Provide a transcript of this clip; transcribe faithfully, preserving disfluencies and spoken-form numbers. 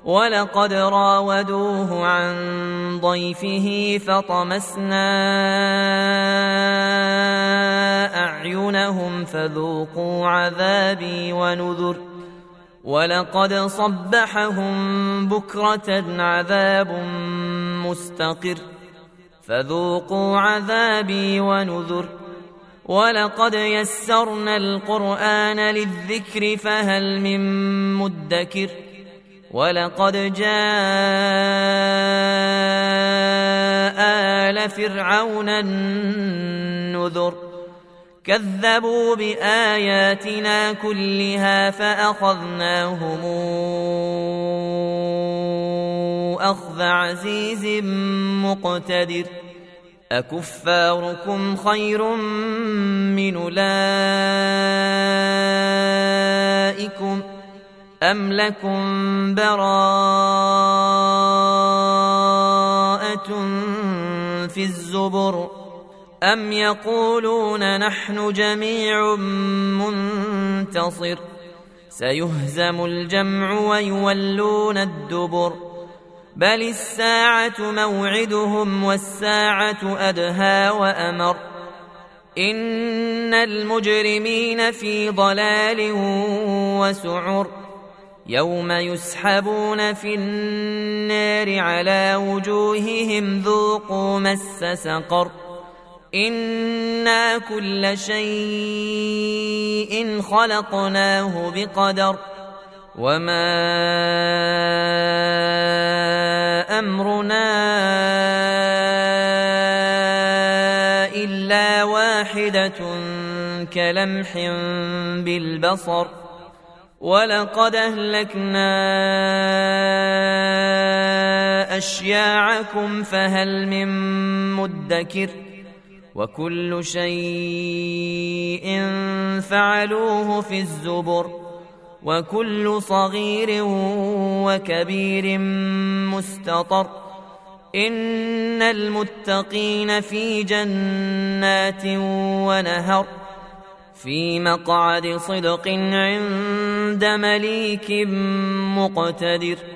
ولقد راودوه عن ضيفه فطمسنا أعينهم فذوقوا عذابي ونذر ولقد صبحهم بكرة عذاب مستقر فذوقوا عذابي ونذر ولقد يسرنا القرآن للذكر فهل من مدكر ولقد جاء آل فرعون النذر كذبوا بآياتنا كلها فأخذناهم أخذ عزيز مقتدر أكفاركم خير من أولئكم أم لكم براءة في الزبر أم يقولون نحن جميع منتصر سيهزم الجمع ويولون الدبر بل الساعة موعدهم والساعة أدهى وأمر إن المجرمين في ضلال وسعر يوم يسحبون في النار على وجوههم ذوقوا مس سقر إنا كل شيء خلقناه بقدر وما أمرنا إلا واحدة كلمح بالبصر ولقد أهلكنا أشياعكم فهل من مدكر وكل شيء فعلوه في الزبر وكل صغير وكبير مستطر إن المتقين في جنات ونهر في مقعد صدق عند مليك مقتدر